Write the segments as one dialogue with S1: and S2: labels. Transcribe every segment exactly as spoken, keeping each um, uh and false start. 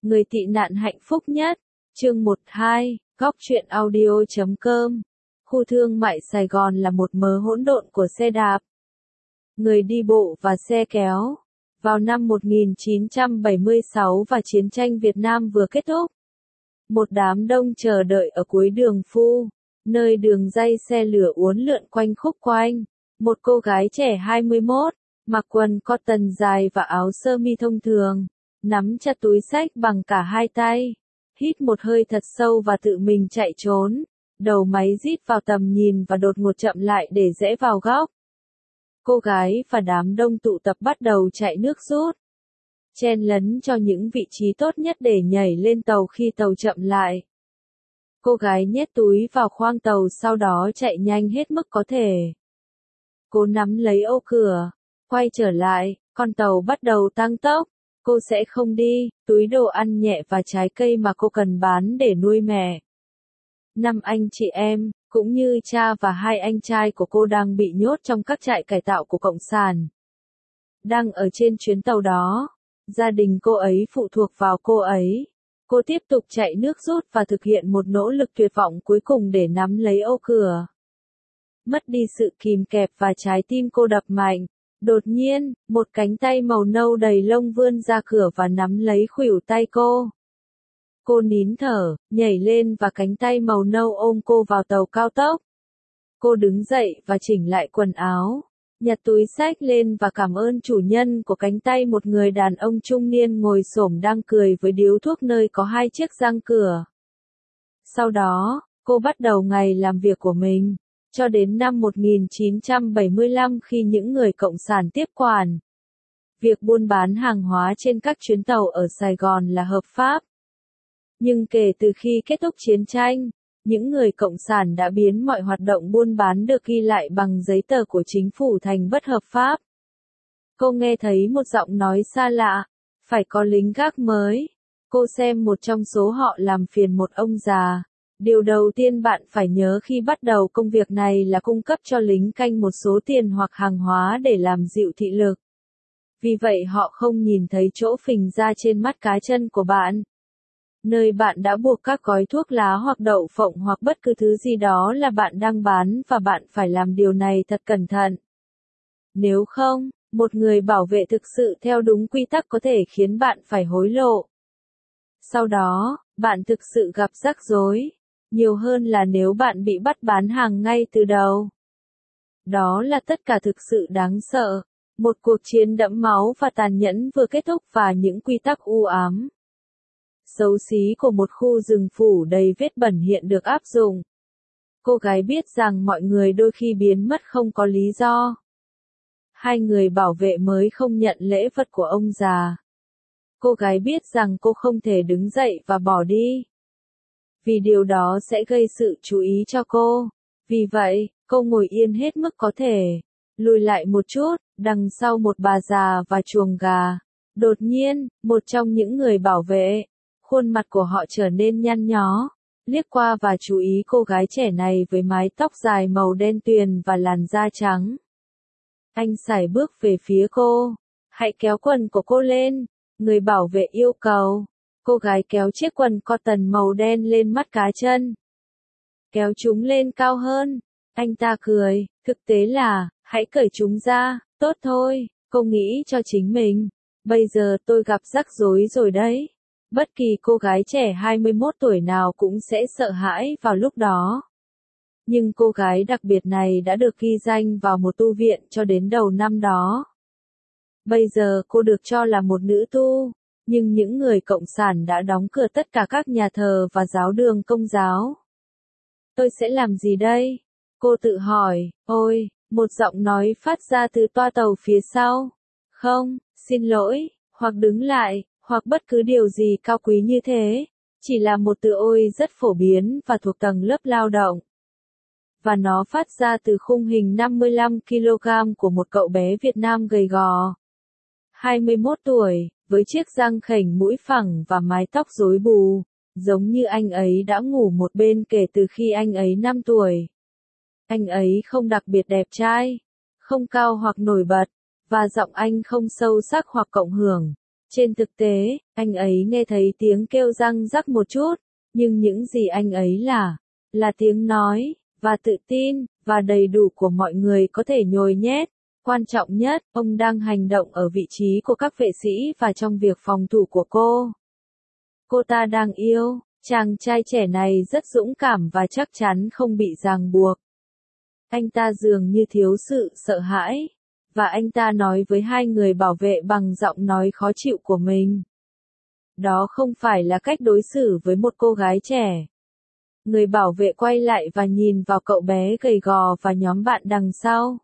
S1: Người tị nạn hạnh phúc nhất. Chương một hai, góc truyện audio chấm com. Khu thương mại Sài Gòn là một mớ hỗn độn của xe đạp, người đi bộ và xe kéo. Vào năm một nghìn chín trăm bảy mươi sáu và chiến tranh Việt Nam vừa kết thúc, một đám đông chờ đợi ở cuối đường Phu, nơi đường ray xe lửa uốn lượn quanh khúc quanh. Một cô gái trẻ hai mươi mốt, mặc quần cotton dài và áo sơ mi thông thường, nắm chặt túi xách bằng cả hai tay, hít một hơi thật sâu và tự mình chạy trốn. Đầu máy rít vào tầm nhìn và đột ngột chậm lại để rẽ vào góc. Cô gái và đám đông tụ tập bắt đầu chạy nước rút, chen lấn cho những vị trí tốt nhất để nhảy lên tàu khi tàu chậm lại. Cô gái nhét túi vào khoang tàu, sau đó chạy nhanh hết mức có thể. Cô nắm lấy ô cửa, quay trở lại, con tàu bắt đầu tăng tốc. Cô sẽ không đi, túi đồ ăn nhẹ và trái cây mà cô cần bán để nuôi mẹ. Năm anh chị em, cũng như cha và hai anh trai của cô đang bị nhốt trong các trại cải tạo của Cộng sản. Đang ở trên chuyến tàu đó, gia đình cô ấy phụ thuộc vào cô ấy. Cô tiếp tục chạy nước rút và thực hiện một nỗ lực tuyệt vọng cuối cùng để nắm lấy ô cửa. Mất đi sự kìm kẹp và trái tim cô đập mạnh. Đột nhiên, một cánh tay màu nâu đầy lông vươn ra cửa và nắm lấy khuỷu tay cô. Cô nín thở, nhảy lên và cánh tay màu nâu ôm cô vào tàu cao tốc. Cô đứng dậy và chỉnh lại quần áo, nhặt túi xách lên và cảm ơn chủ nhân của cánh tay, một người đàn ông trung niên ngồi xổm đang cười với điếu thuốc nơi có hai chiếc răng cửa. Sau đó, cô bắt đầu ngày làm việc của mình, cho đến năm một nghìn chín trăm bảy mươi lăm khi những người Cộng sản tiếp quản. Việc buôn bán hàng hóa trên các chuyến tàu ở Sài Gòn là hợp pháp. Nhưng kể từ khi kết thúc chiến tranh, những người Cộng sản đã biến mọi hoạt động buôn bán được ghi lại bằng giấy tờ của chính phủ thành bất hợp pháp. Cô nghe thấy một giọng nói xa lạ, phải có lính gác mới. Cô xem một trong số họ làm phiền một ông già. Điều đầu tiên bạn phải nhớ khi bắt đầu công việc này là cung cấp cho lính canh một số tiền hoặc hàng hóa để làm dịu thị lực. Vì vậy họ không nhìn thấy chỗ phình ra trên mắt cá chân của bạn, nơi bạn đã buộc các gói thuốc lá hoặc đậu phộng hoặc bất cứ thứ gì đó là bạn đang bán, và bạn phải làm điều này thật cẩn thận. Nếu không, một người bảo vệ thực sự theo đúng quy tắc có thể khiến bạn phải hối lộ. Sau đó, bạn thực sự gặp rắc rối, nhiều hơn là nếu bạn bị bắt bán hàng ngay từ đầu. Đó là tất cả thực sự đáng sợ. Một cuộc chiến đẫm máu và tàn nhẫn vừa kết thúc và những quy tắc u ám, xấu xí của một khu rừng phủ đầy vết bẩn hiện được áp dụng. Cô gái biết rằng mọi người đôi khi biến mất không có lý do. Hai người bảo vệ mới không nhận lễ vật của ông già. Cô gái biết rằng cô không thể đứng dậy và bỏ đi, vì điều đó sẽ gây sự chú ý cho cô. Vì vậy, cô ngồi yên hết mức có thể, lùi lại một chút, đằng sau một bà già và chuồng gà. Đột nhiên, một trong những người bảo vệ, khuôn mặt của họ trở nên nhăn nhó, liếc qua và chú ý cô gái trẻ này với mái tóc dài màu đen tuyền và làn da trắng. Anh sải bước về phía cô. Hãy kéo quần của cô lên, người bảo vệ yêu cầu. Cô gái kéo chiếc quần cotton màu đen lên mắt cá chân. Kéo chúng lên cao hơn. Anh ta cười, thực tế là, hãy cởi chúng ra, tốt thôi, cô nghĩ cho chính mình. Bây giờ tôi gặp rắc rối rồi đấy. Bất kỳ cô gái trẻ hai mươi mốt tuổi nào cũng sẽ sợ hãi vào lúc đó. Nhưng cô gái đặc biệt này đã được ghi danh vào một tu viện cho đến đầu năm đó. Bây giờ cô được cho là một nữ tu, nhưng những người Cộng sản đã đóng cửa tất cả các nhà thờ và giáo đường Công giáo. Tôi sẽ làm gì đây? Cô tự hỏi. Ôi, một giọng nói phát ra từ toa tàu phía sau. Không, xin lỗi, hoặc đứng lại, hoặc bất cứ điều gì cao quý như thế. Chỉ là một từ ôi rất phổ biến và thuộc tầng lớp lao động. Và nó phát ra từ khung hình năm mươi lăm ki lô gam của một cậu bé Việt Nam gầy gò, hai mươi mốt tuổi, với chiếc răng khểnh, mũi phẳng và mái tóc rối bù, giống như anh ấy đã ngủ một bên kể từ khi anh ấy năm tuổi. Anh ấy không đặc biệt đẹp trai, không cao hoặc nổi bật, và giọng anh không sâu sắc hoặc cộng hưởng. Trên thực tế, anh ấy nghe thấy tiếng kêu răng rắc một chút, nhưng những gì anh ấy là, là tiếng nói, và tự tin, và đầy đủ của mọi người có thể nhồi nhét. Quan trọng nhất, ông đang hành động ở vị trí của các vệ sĩ và trong việc phòng thủ của cô. Cô ta đang yêu, chàng trai trẻ này rất dũng cảm và chắc chắn không bị ràng buộc. Anh ta dường như thiếu sự sợ hãi, và anh ta nói với hai người bảo vệ bằng giọng nói khó chịu của mình. Đó không phải là cách đối xử với một cô gái trẻ. Người bảo vệ quay lại và nhìn vào cậu bé gầy gò và nhóm bạn đằng sau.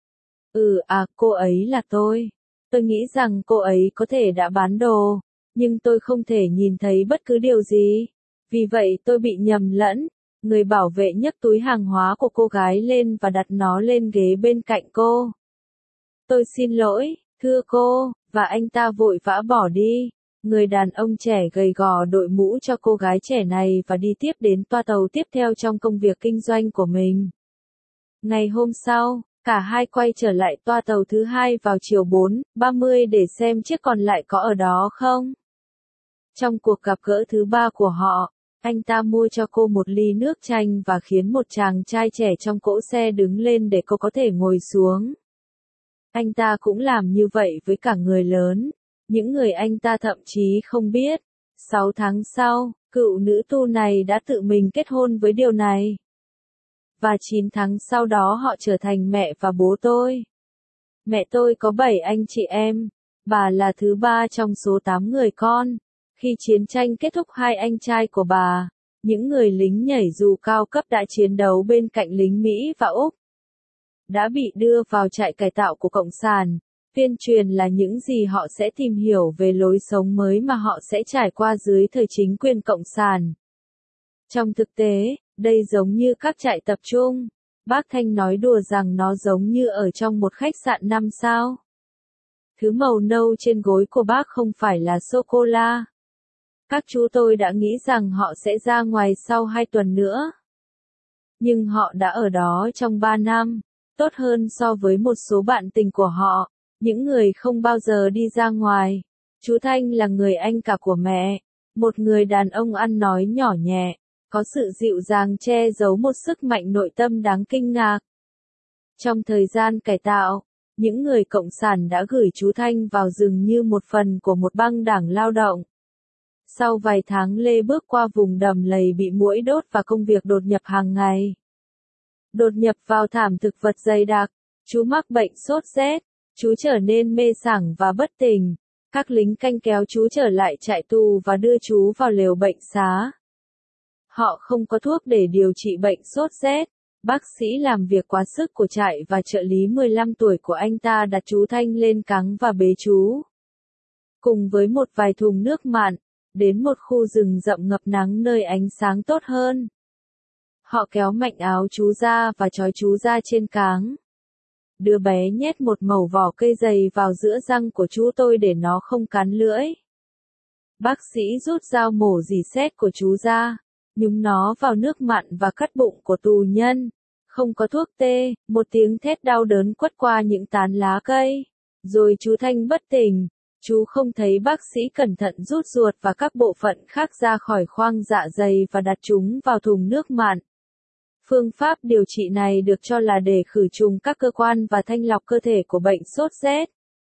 S1: Ừ à, cô ấy là tôi. Tôi nghĩ rằng cô ấy có thể đã bán đồ, nhưng tôi không thể nhìn thấy bất cứ điều gì. Vì vậy tôi bị nhầm lẫn. Người bảo vệ nhấc túi hàng hóa của cô gái lên và đặt nó lên ghế bên cạnh cô. Tôi xin lỗi, thưa cô, và anh ta vội vã bỏ đi. Người đàn ông trẻ gầy gò đội mũ cho cô gái trẻ này và đi tiếp đến toa tàu tiếp theo trong công việc kinh doanh của mình. Ngày hôm sau, cả hai quay trở lại toa tàu thứ hai vào chiều bốn ba mươi để xem chiếc còn lại có ở đó không. Trong cuộc gặp gỡ thứ ba của họ, anh ta mua cho cô một ly nước chanh và khiến một chàng trai trẻ trong cỗ xe đứng lên để cô có thể ngồi xuống. Anh ta cũng làm như vậy với cả người lớn, những người anh ta thậm chí không biết. Sáu tháng sau, cựu nữ tu này đã tự mình kết hôn với điều này. Và chín tháng sau đó họ trở thành mẹ và bố tôi. Mẹ tôi có bảy anh chị em, bà là thứ ba trong số tám người con. Khi chiến tranh kết thúc hai anh trai của bà, những người lính nhảy dù cao cấp đã chiến đấu bên cạnh lính Mỹ và Úc, đã bị đưa vào trại cải tạo của Cộng sản. Tuyên truyền là những gì họ sẽ tìm hiểu về lối sống mới mà họ sẽ trải qua dưới thời chính quyền Cộng sản. Trong thực tế, đây giống như các trại tập trung. Bác Thanh nói đùa rằng nó giống như ở trong một khách sạn năm sao. Thứ màu nâu trên gối của bác không phải là sô-cô-la. Các chú tôi đã nghĩ rằng họ sẽ ra ngoài sau hai tuần nữa. Nhưng họ đã ở đó trong ba năm, tốt hơn so với một số bạn tình của họ, những người không bao giờ đi ra ngoài. Chú Thanh là người anh cả của mẹ, một người đàn ông ăn nói nhỏ nhẹ, có sự dịu dàng che giấu một sức mạnh nội tâm đáng kinh ngạc. Trong thời gian cải tạo, những người cộng sản đã gửi chú Thanh vào rừng như một phần của một băng đảng lao động. Sau vài tháng lê bước qua vùng đầm lầy bị muỗi đốt và công việc đột nhập hàng ngày. Đột nhập vào thảm thực vật dày đặc, chú mắc bệnh sốt rét, chú trở nên mê sảng và bất tỉnh. Các lính canh kéo chú trở lại trại tù và đưa chú vào lều bệnh xá. Họ không có thuốc để điều trị bệnh sốt rét. Bác sĩ làm việc quá sức của trại và trợ lý mười lăm tuổi của anh ta đặt chú Thanh lên cáng và bế chú, cùng với một vài thùng nước mặn, đến một khu rừng rậm ngập nắng nơi ánh sáng tốt hơn. Họ kéo mạnh áo chú ra và trói chú ra trên cáng. Đứa bé nhét một mẩu vỏ cây dày vào giữa răng của chú tôi để nó không cắn lưỡi. Bác sĩ rút dao mổ dì xét của chú ra, nhúng nó vào nước mặn và cắt bụng của tù nhân. Không có thuốc tê, một tiếng thét đau đớn quất qua những tán lá cây. Rồi chú Thanh bất tỉnh. Chú không thấy bác sĩ cẩn thận rút ruột và các bộ phận khác ra khỏi khoang dạ dày và đặt chúng vào thùng nước mặn. Phương pháp điều trị này được cho là để khử trùng các cơ quan và thanh lọc cơ thể của bệnh sốt rét.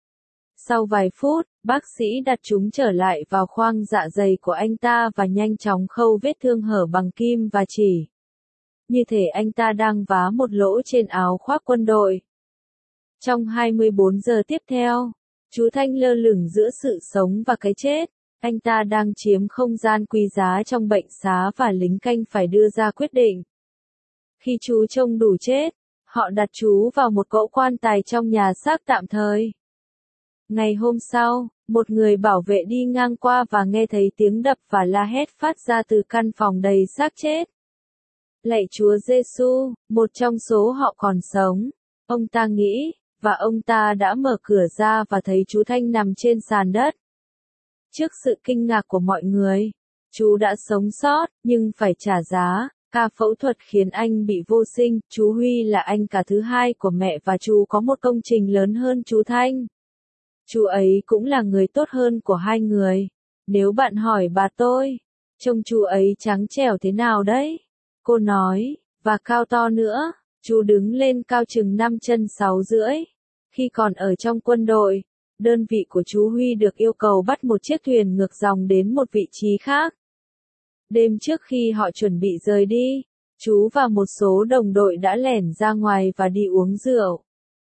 S1: Sau vài phút, bác sĩ đặt chúng trở lại vào khoang dạ dày của anh ta và nhanh chóng khâu vết thương hở bằng kim và chỉ. Như thể anh ta đang vá một lỗ trên áo khoác quân đội. Trong hai mươi bốn giờ tiếp theo, chú Thanh lơ lửng giữa sự sống và cái chết. Anh ta đang chiếm không gian quý giá trong bệnh xá và lính canh phải đưa ra quyết định. Khi chú trông đủ chết, họ đặt chú vào một cỗ quan tài trong nhà xác tạm thời. Ngày hôm sau, một người bảo vệ đi ngang qua và nghe thấy tiếng đập và la hét phát ra từ căn phòng đầy xác chết. Lạy Chúa Giêsu, một trong số họ còn sống, ông ta nghĩ, và ông ta đã mở cửa ra và thấy chú Thanh nằm trên sàn đất. Trước sự kinh ngạc của mọi người, chú đã sống sót, nhưng phải trả giá. Ca phẫu thuật khiến anh bị vô sinh. Chú Huy là anh cả thứ hai của mẹ và chú có một công trình lớn hơn chú Thanh. Chú ấy cũng là người tốt hơn của hai người. Nếu bạn hỏi bà tôi, trông chú ấy trắng trẻo thế nào đấy? Cô nói, và cao to nữa. Chú đứng lên cao chừng năm chân sáu rưỡi. Khi còn ở trong quân đội, đơn vị của chú Huy được yêu cầu bắt một chiếc thuyền ngược dòng đến một vị trí khác. Đêm trước khi họ chuẩn bị rời đi, chú và một số đồng đội đã lẻn ra ngoài và đi uống rượu.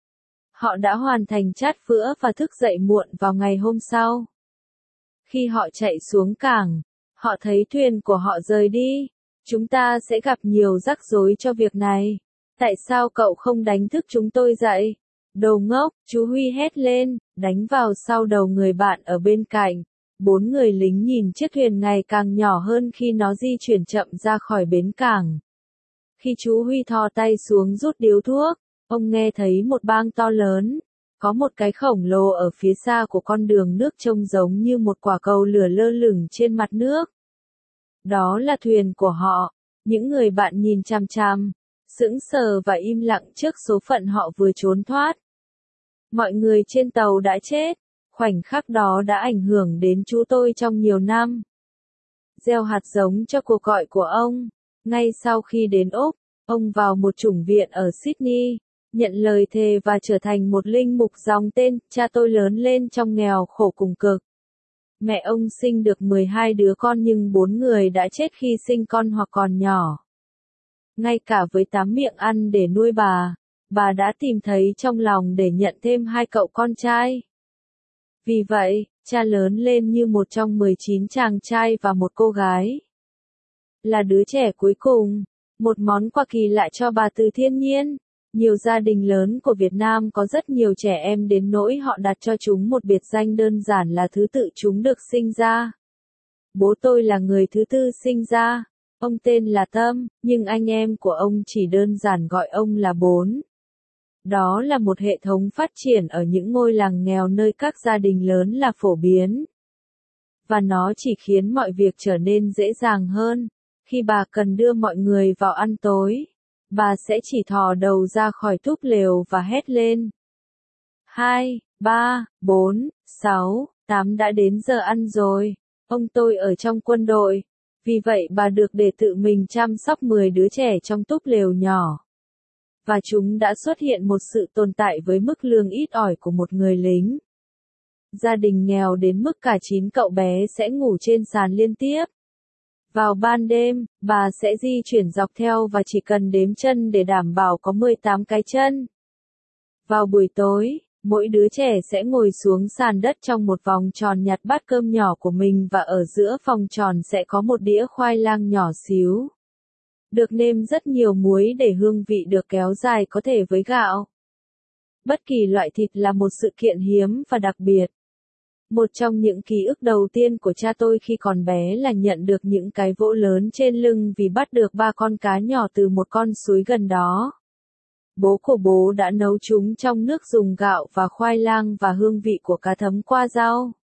S1: Họ đã hoàn thành chát phữa và thức dậy muộn vào ngày hôm sau. Khi họ chạy xuống cảng, họ thấy thuyền của họ rời đi. Chúng ta sẽ gặp nhiều rắc rối cho việc này. Tại sao cậu không đánh thức chúng tôi dậy? Đồ ngốc, chú Huy hét lên, đánh vào sau đầu người bạn ở bên cạnh. Bốn người lính nhìn chiếc thuyền ngày càng nhỏ hơn khi nó di chuyển chậm ra khỏi bến cảng. Khi chú Huy thò tay xuống rút điếu thuốc, ông nghe thấy một bang to lớn. Có một cái khổng lồ ở phía xa của con đường nước trông giống như một quả cầu lửa lơ lửng trên mặt nước. Đó là thuyền của họ. Những người bạn nhìn chằm chằm, sững sờ và im lặng trước số phận họ vừa trốn thoát. Mọi người trên tàu đã chết. Khoảnh khắc đó đã ảnh hưởng đến chú tôi trong nhiều năm. Gieo hạt giống cho cuộc gọi của ông. Ngay sau khi đến Úc, ông vào một chủng viện ở Sydney, nhận lời thề và trở thành một linh mục dòng tên. Cha tôi lớn lên trong nghèo khổ cùng cực. Mẹ ông sinh được mười hai đứa con nhưng bốn người đã chết khi sinh con hoặc còn nhỏ. Ngay cả với tám miệng ăn để nuôi bà, bà đã tìm thấy trong lòng để nhận thêm hai cậu con trai. Vì vậy, cha lớn lên như một trong mười chín chàng trai và một cô gái. Là đứa trẻ cuối cùng, một món quà kỳ lạ cho bà từ thiên nhiên. Nhiều gia đình lớn của Việt Nam có rất nhiều trẻ em đến nỗi họ đặt cho chúng một biệt danh đơn giản là thứ tự chúng được sinh ra. Bố tôi là người thứ tư sinh ra, ông tên là Tâm, nhưng anh em của ông chỉ đơn giản gọi ông là Bốn. Đó là một hệ thống phát triển ở những ngôi làng nghèo nơi các gia đình lớn là phổ biến. Và nó chỉ khiến mọi việc trở nên dễ dàng hơn. Khi bà cần đưa mọi người vào ăn tối, bà sẽ chỉ thò đầu ra khỏi túp lều và hét lên. Hai, ba, bốn, sáu, tám đã đến giờ ăn rồi. Ông tôi ở trong quân đội, vì vậy bà được để tự mình chăm sóc mười đứa trẻ trong túp lều nhỏ. Và chúng đã xuất hiện một sự tồn tại với mức lương ít ỏi của một người lính. Gia đình nghèo đến mức cả chín cậu bé sẽ ngủ trên sàn liên tiếp. Vào ban đêm, bà sẽ di chuyển dọc theo và chỉ cần đếm chân để đảm bảo có mười tám cái chân. Vào buổi tối, mỗi đứa trẻ sẽ ngồi xuống sàn đất trong một vòng tròn nhặt bát cơm nhỏ của mình và ở giữa vòng tròn sẽ có một đĩa khoai lang nhỏ xíu. Được nêm rất nhiều muối để hương vị được kéo dài có thể với gạo. Bất kỳ loại thịt là một sự kiện hiếm và đặc biệt. Một trong những ký ức đầu tiên của cha tôi khi còn bé là nhận được những cái vỗ lớn trên lưng vì bắt được ba con cá nhỏ từ một con suối gần đó. Bố của bố đã nấu chúng trong nước dùng gạo và khoai lang và hương vị của cá thấm qua rau.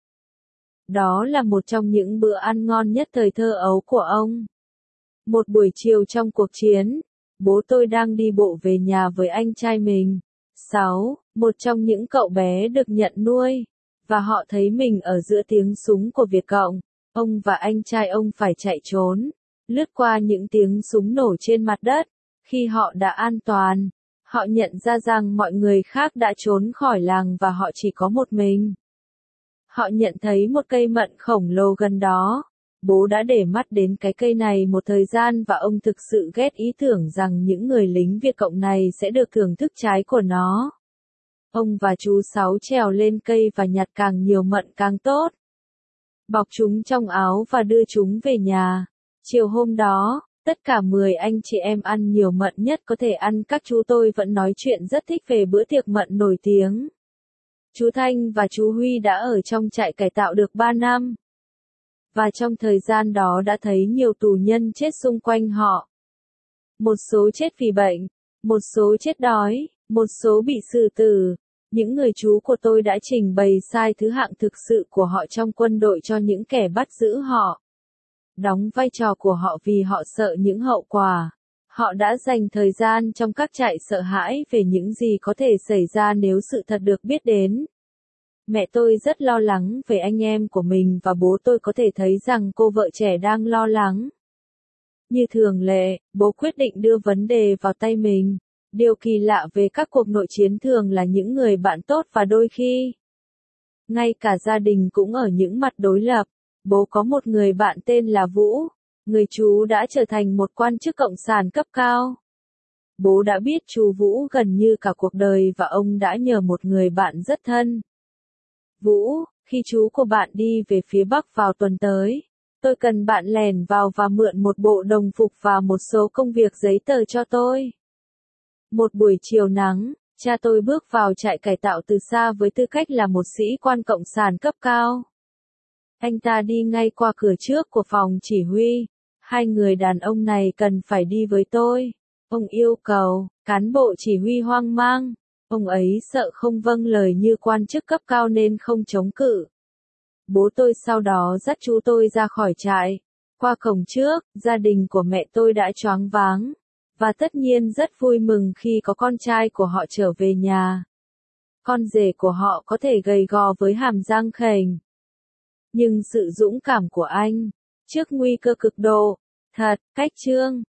S1: Đó là một trong những bữa ăn ngon nhất thời thơ ấu của ông. Một buổi chiều trong cuộc chiến, bố tôi đang đi bộ về nhà với anh trai mình. Sáu, một trong những cậu bé được nhận nuôi. Và họ thấy mình ở giữa tiếng súng của Việt Cộng. Ông và anh trai ông phải chạy trốn, lướt qua những tiếng súng nổ trên mặt đất. Khi họ đã an toàn, họ nhận ra rằng mọi người khác đã trốn khỏi làng và họ chỉ có một mình. Họ nhận thấy một cây mận khổng lồ gần đó. Bố đã để mắt đến cái cây này một thời gian và ông thực sự ghét ý tưởng rằng những người lính Việt Cộng này sẽ được thưởng thức trái của nó. Ông và chú Sáu trèo lên cây và nhặt càng nhiều mận càng tốt. Bọc chúng trong áo và đưa chúng về nhà. Chiều hôm đó, tất cả mười anh chị em ăn nhiều mận nhất có thể ăn. Các chú tôi vẫn nói chuyện rất thích về bữa tiệc mận nổi tiếng. Chú Thanh và chú Huy đã ở trong trại cải tạo được ba năm. Và trong thời gian đó đã thấy nhiều tù nhân chết xung quanh họ. Một số chết vì bệnh, một số chết đói, một số bị xử tử. Những người chú của tôi đã trình bày sai thứ hạng thực sự của họ trong quân đội cho những kẻ bắt giữ họ. Đóng vai trò của họ vì họ sợ những hậu quả. Họ đã dành thời gian trong các trại sợ hãi về những gì có thể xảy ra nếu sự thật được biết đến. Mẹ tôi rất lo lắng về anh em của mình và bố tôi có thể thấy rằng cô vợ trẻ đang lo lắng. Như thường lệ, bố quyết định đưa vấn đề vào tay mình. Điều kỳ lạ về các cuộc nội chiến thường là những người bạn tốt và đôi khi, ngay cả gia đình cũng ở những mặt đối lập. Bố có một người bạn tên là Vũ. Người chú đã trở thành một quan chức cộng sản cấp cao. Bố đã biết chú Vũ gần như cả cuộc đời và ông đã nhờ một người bạn rất thân. Vũ, khi chú của bạn đi về phía Bắc vào tuần tới, tôi cần bạn lẻn vào và mượn một bộ đồng phục và một số công việc giấy tờ cho tôi. Một buổi chiều nắng, cha tôi bước vào trại cải tạo từ xa với tư cách là một sĩ quan cộng sản cấp cao. Anh ta đi ngay qua cửa trước của phòng chỉ huy. Hai người đàn ông này cần phải đi với tôi. Ông yêu cầu, cán bộ chỉ huy hoang mang. Ông ấy sợ không vâng lời như quan chức cấp cao nên không chống cự. Bố tôi sau đó dắt chú tôi ra khỏi trại. Qua cổng trước, gia đình của mẹ tôi đã choáng váng. Và tất nhiên rất vui mừng khi có con trai của họ trở về nhà. Con rể của họ có thể gầy gò với hàm răng khểnh. Nhưng sự dũng cảm của anh, trước nguy cơ cực độ, thật, cách chương.